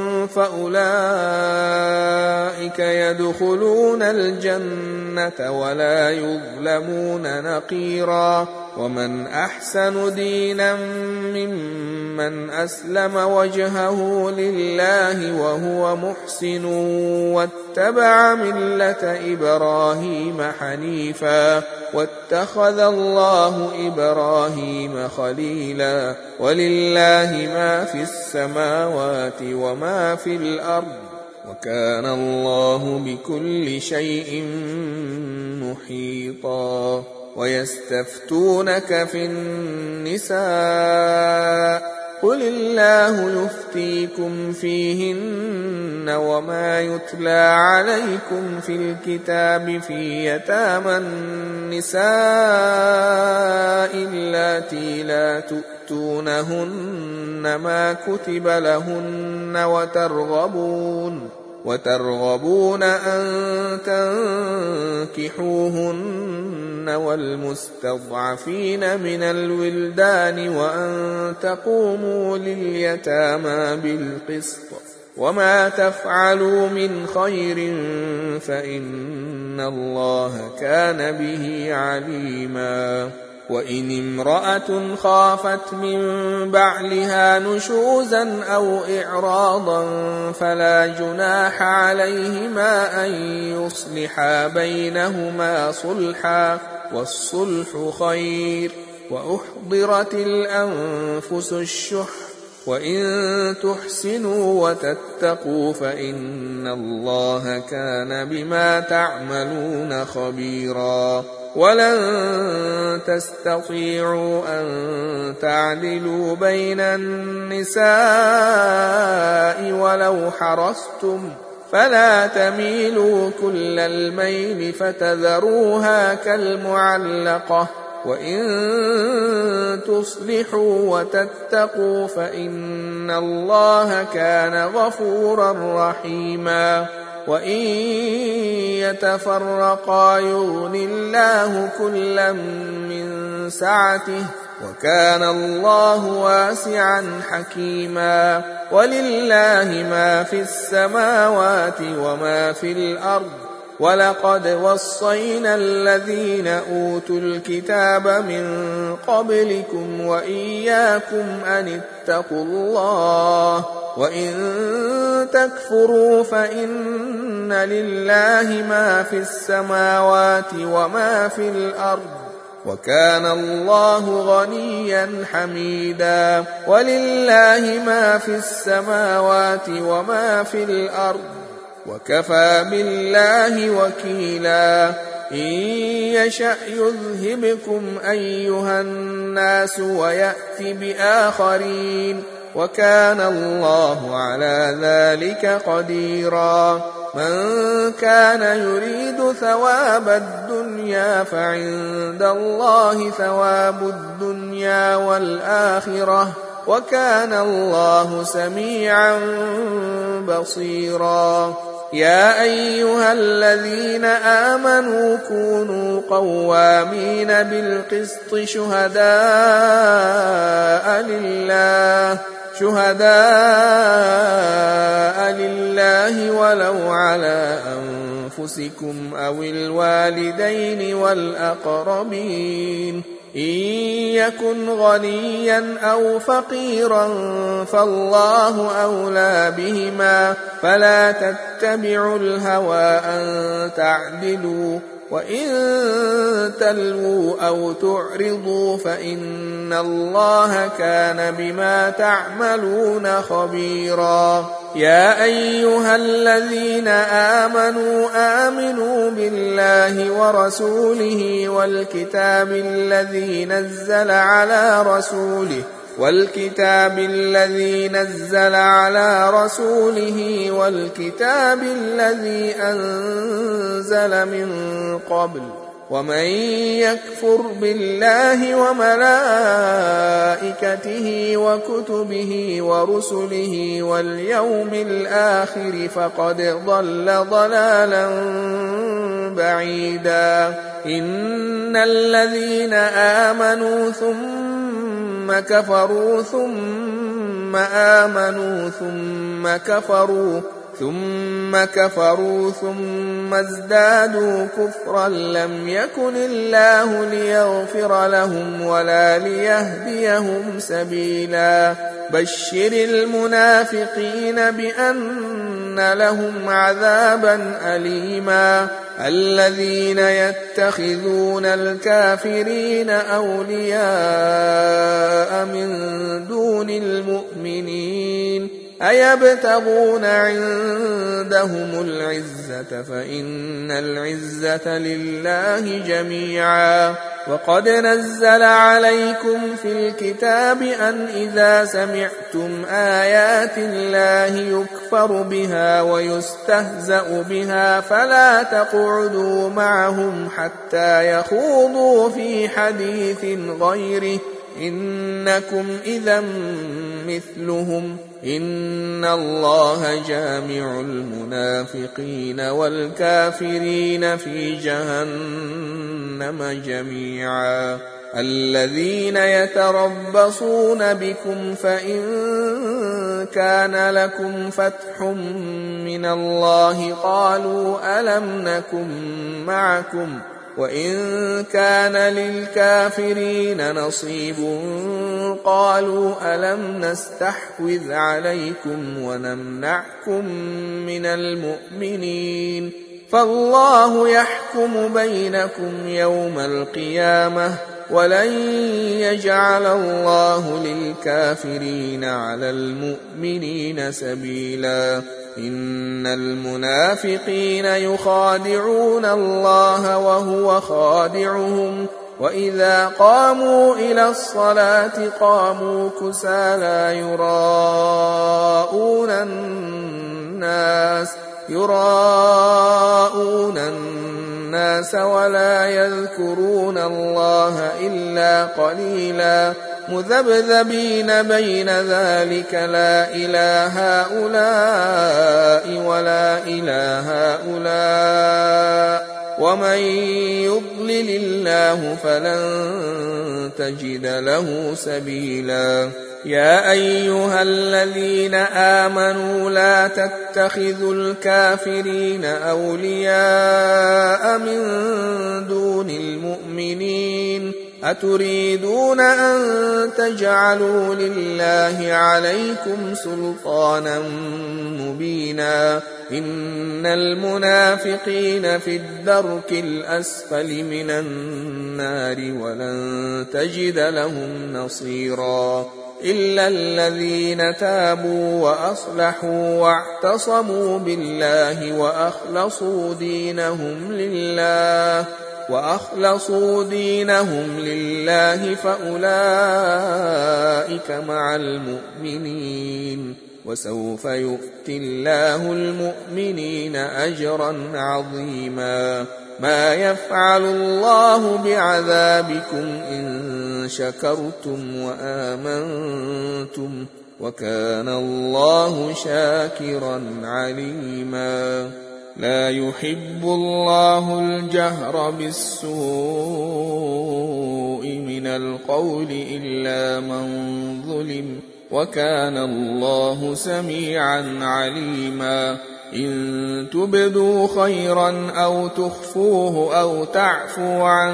فأولئك يدخلون الجنة ولا يظلمون نقيرا ومن أحسن دينا ممن أسلم وجهه لله وهو محسن واتبع ملة إبراهيم حنيفا واتخذ الله إبراهيم خليلا ولله ما في السماوات وما في الأرض وكان الله بكل شيء محيطا ويستفتونك في النساء قل الله يفتيكم فيهن وما يتلى عليكم في الكتاب في يتامى النساء اللاتي لا تؤتونهن ما كتب لهن وترغبون أن تنكحوهن والمستضعفين من الولدان وأن تقوموا لليتامى بالقسط وما تفعلوا من خير فإن الله كان به عليما وإن امرأة خافت من بعلها نشوزا أو إعراضا فلا جناح عليهما أن يصلحا بينهما صلحا والصلح خير وأحضرت الأنفس الشح وإن تحسنوا وتتقوا فإن الله كان بما تعملون خبيرا ولن تستطيعوا أن تعدلوا بين النساء ولو حرصتم فلا تميلوا كل الميل فتذروها كالمعلقة وإن تصلحوا وتتقوا فإن الله كان غفورا رحيما وإن يتفرقا يغن الله كلا من سعته وكان الله واسعا حكيما ولله ما في السماوات وما في الأرض ولقد وصينا الذين أوتوا الكتاب من قبلكم وإياكم أن اتقوا الله وإن تكفروا فإن لله ما في السماوات وما في الأرض وكان الله غنيا حميدا ولله ما في السماوات وما في الأرض وكفى بالله وكيلا إن يشأ يذهبكم أيها الناس ويأت بآخرين وكان الله على ذلك قديرا من كان يريد ثواب الدنيا فعند الله ثواب الدنيا والآخرة وكان الله سميعا بصيرا يا أيها الذين آمنوا كونوا قوامين بالقسط شهداء لله ولو على أنفسكم أو الوالدين والأقربين إن يكن غنيا أو فقيرا فالله أولى بهما فلا تتبعوا الهوى أن تعدلوا وإن تلووا أو تعرضوا فإن الله كان بما تعملون خبيرا يا أيها الذين آمنوا بالله ورسوله والكتاب الذي نزل على رسوله والكتاب الذي أنزل من قبل ومن يكفر بالله وملائكته وكتبه ورسله واليوم الآخر فقد ضل ضلالا بعيدا إن الذين آمنوا ثم كفروا ثم آمنوا ثم كفروا ثم ازدادوا كفرا لم يكن الله ليغفر لهم ولا ليهديهم سبيلا بشر المنافقين بأن لهم عذابا أليما الذين يتخذون الكافرين أولياء من دون المؤمنين أيبتغون عندهم العزة فإن العزة لله جميعا وقد نزل عليكم في الكتاب أن إذا سمعتم آيات الله يكفر بها ويستهزأ بها فلا تقعدوا معهم حتى يخوضوا في حديث غيره إنكم إذا مثلهم إن الله جامع المنافقين والكافرين في جهنم جميعا الذين يتربصون بكم فإن كان لكم فتح من الله قالوا ألم نكن معكم وإن كان للكافرين نصيب قالوا ألم نستحوذ عليكم ونمنعكم من المؤمنين فالله يحكم بينكم يوم القيامة ولن يجعل الله للكافرين على المؤمنين سبيلا إن المنافقين يخادعون الله وهو خادعهم وإذا قاموا إلى الصلاة قاموا كسالى يراءون الناس ولا يذكرون الله إلا قليلا مذبذبين بين ذلك لا إله هؤلاء ولا إله هؤلاء ومن يضلل الله فلن تجد له سبيلا يا أيها الذين آمنوا لا تتخذوا الكافرين أولياء من دون المؤمنين أتريدون أن تجعلوا لله عليكم سلطانا مبينا إن المنافقين في الدرك الأسفل من النار ولن تجد لهم نصيرا إلا الذين تابوا وأصلحوا واعتصموا بالله وأخلصوا دينهم لله وأخلصوا دينهم لله فأولئك مع المؤمنين، وسوف يؤتي الله المؤمنين أجرا عظيما. ما يفعل الله بعذابكم إن شكرتم وآمنتم، وكان الله شاكرا عليما. لا يحب الله الجهر بالسوء من القول إلا من ظلم، وكان الله سميعا عليما. إن تبدوا خيرا أو تخفوه أو تعفو عن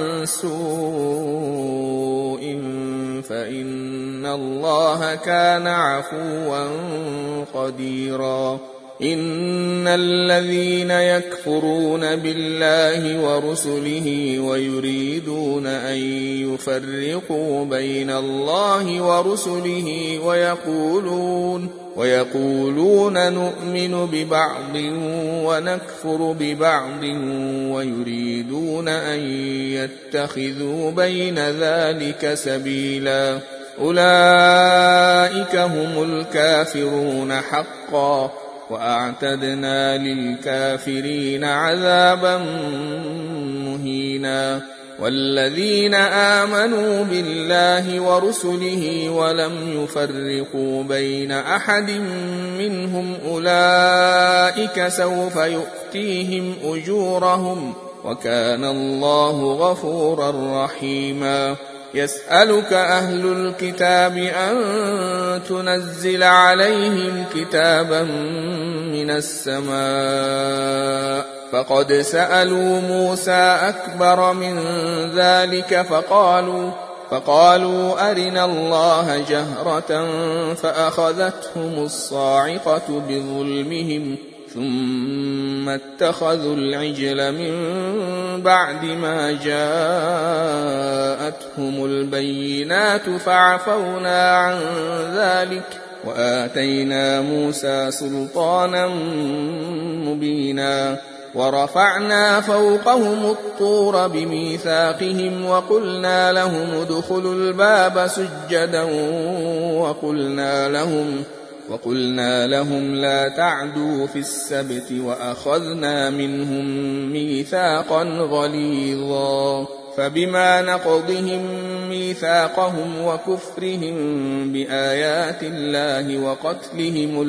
سوء فإن الله كان عفوا قديرا. إن الذين يكفرون بالله ورسله ويريدون أن يفرقوا بين الله ورسله ويقولون نؤمن ببعض ونكفر ببعض ويريدون أن يتخذوا بين ذلك سبيلا، أولئك هم الكافرون حقا، وأعتدنا للكافرين عذابا مهينا. والذين آمنوا بالله ورسله ولم يفرقوا بين أحد منهم أولئك سوف يؤتيهم أجورهم، وكان الله غفورا رحيما. يسألك أهل الكتاب أن تنزل عليهم كتابا من السماء، فقد سألوا موسى أكبر من ذلك فقالوا أرنا الله جهرة فأخذتهم الصاعقة بظلمهم ثم اتخذوا العجل من بعد ما جاءتهم البينات فعفونا عن ذلك وآتينا موسى سلطانا مبينا. ورفعنا فوقهم الطور بميثاقهم وقلنا لهم ادخلوا الباب سجدا وقلنا لهم لا تعدوا في السبت وأخذنا منهم ميثاقا غليظا. فبما نقضهم ميثاقهم وكفرهم بآيات الله وقتلهم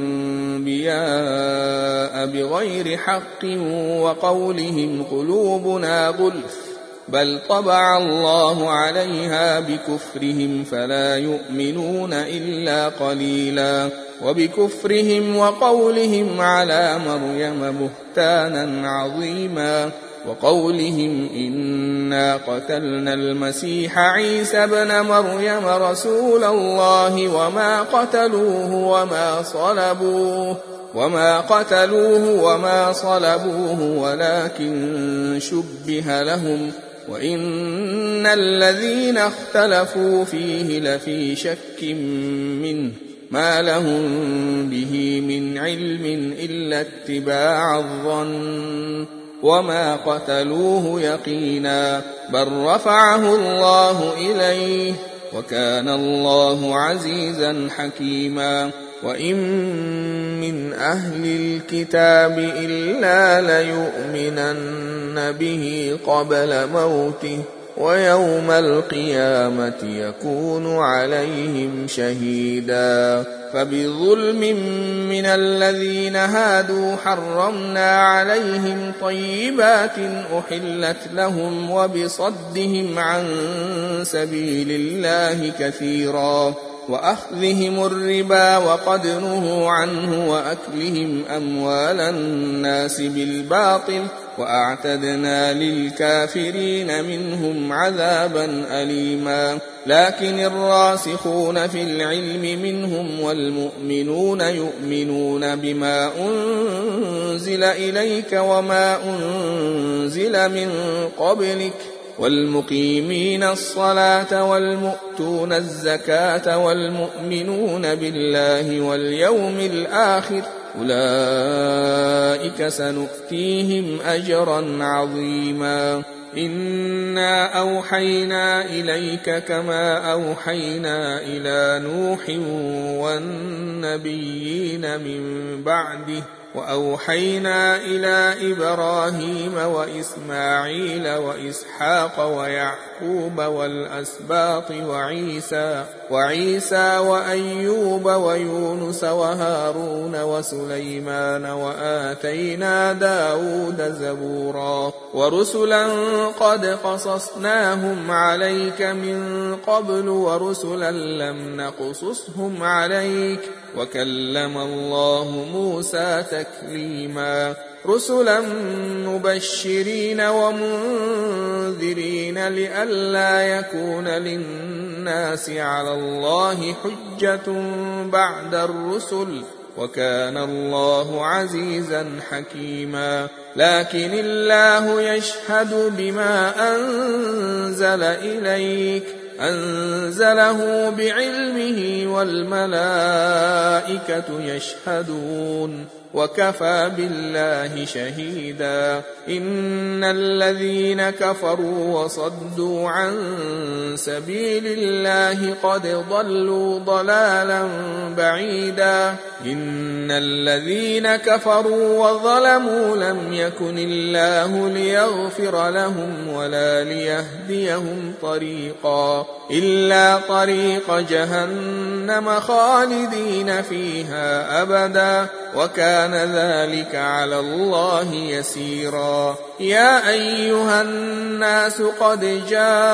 الأنبياء بغير حق وقولهم قلوبنا غلف بل طبع الله عليها بكفرهم فلا يؤمنون إلا قليلا. وبكفرهم وقولهم على مريم بهتانا عظيما، وقولهم إنا قتلنا المسيح عيسى ابن مريم رسول الله وما قتلوه وما صلبوه ولكن شبه لهم، وإن الذين اختلفوا فيه لفي شك منه ما لهم به من علم إلا اتباع الظن وما قتلوه يقينا، بل رفعه الله إليه وكان الله عزيزا حكيما. وإن من أهل الكتاب إلا ليؤمنن به قبل موته ويوم القيامة يكون عليهم شهيدا. فبظلم من الذين هادوا حرمنا عليهم طيبات أحلت لهم وبصدهم عن سبيل الله كثيرا وأخذهم الربا وقد نهوا عنه وأكلهم أموال الناس بالباطل وأعتدنا للكافرين منهم عذابا أليما. لكن الراسخون في العلم منهم والمؤمنون يؤمنون بما أنزل إليك وما أنزل من قبلك والمقيمين الصلاة والمؤتون الزكاة والمؤمنون بالله واليوم الآخر أولئك سنؤتيهم أجرا عظيما. إنا أوحينا إليك كما أوحينا إلى نوح والنبيين من بعده، وأوحينا إلى إبراهيم وإسماعيل وإسحاق ويعقوب والأسباط وعيسى وأيوب ويونس وهارون وسليمان، وآتينا داود زبورا، ورسلا قد قصصناهم عليك من قبل ورسلا لم نقصصهم عليك، وكلم الله موسى تكليما. رسلا مبشرين ومنذرين لئلا يكون للناس على الله حجة بعد الرسل، وكان الله عزيزا حكيما. لكن الله يشهد بما أنزل إليك، أنزله بعلمه والملائكة يشهدون، وكفى بالله شهيدا. إن الذين كفروا وصدوا عن سبيل الله قد ضلوا ضلالا بعيدا. إن الذين كفروا وظلموا لم يكن الله ليغفر لهم ولا ليهديهم طريقا إلا طريق جهنم خالدين فيها أبدا، وكان ذلك على الله يسيرا. يا أيها الناس قد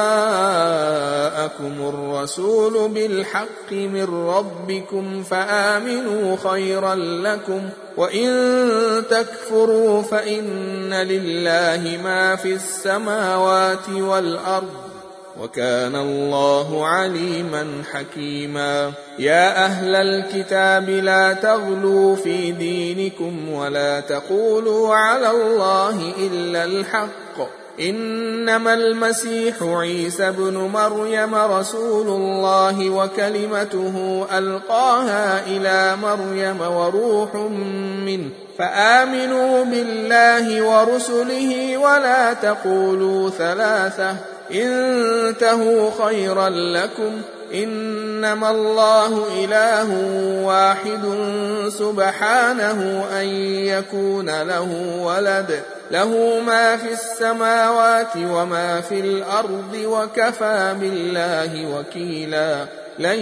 جاءكم الرسول بالحق من ربكم فآمنوا خيرا لكم، وإن تكفروا فإن لله ما في السماوات والأرض، وكان الله عليما حكيما. يا أهل الكتاب لا تغلوا في دينكم ولا تقولوا على الله إلا الحق، إنما المسيح عيسى ابن مريم رسول الله وكلمته ألقاها إلى مريم وروح منه، فآمنوا بالله ورسله ولا تقولوا ثلاثة، انتهوا خيرا لكم، إنما الله إله واحد سبحانه أن يكون له ولد، له ما في السماوات وما في الأرض، وكفى بالله وكيلا. لن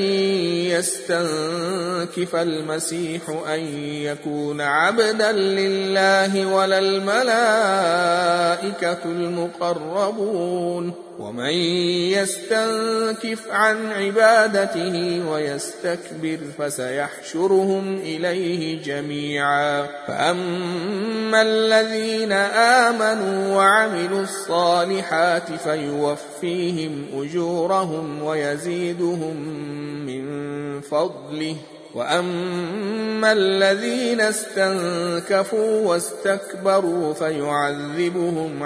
يستنكف المسيح أن يكون عبدا لله ولا الملائكة المقربون، ومن يستنكف عن عبادته ويستكبر فسيحشرهم إليه جميعا. فأما الذين آمنوا وعملوا الصالحات فيوفيهم أجورهم ويزيدهم من فضله، وأما الذين استنكفوا واستكبروا فيعذبهم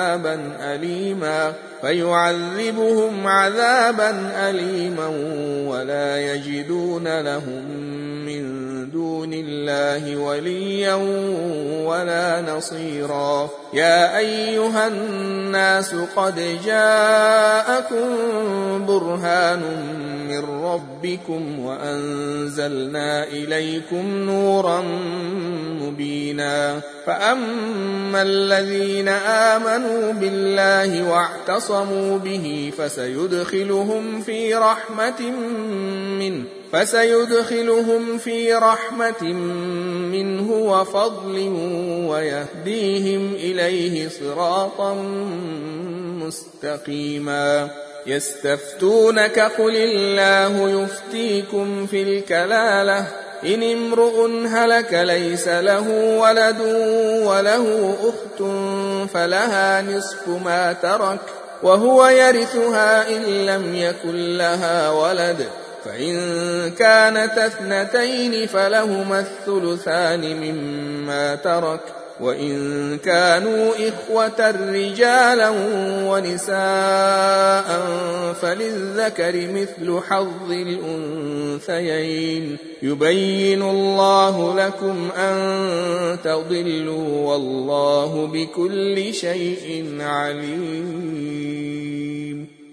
عذابا أليما ولا يجدون لهم من دون الله وليا ولا نصيرا. يا أيها الناس قد جاءكم برهان من ربكم وأنزلنا إليكم نورا مبينا. فأما الذين آمنوا بالله واعتصموا به فسيدخلهم في رحمة منه وفضل ويهديهم إليه صراطا مستقيما. يستفتونك قل الله يفتيكم في الكلالة، إن امرؤ هلك ليس له ولد وله أخت فلها نصف ما ترك وهو يرثها إن لم يكن لها ولد، فإن كانت اثنتين فلهما الثلثان مما ترك، وإن كانوا إخوة رجالا ونساء فللذكر مثل حظ الأنثيين يبين الله لكم أن تضلوا والله بكل شيء عليم.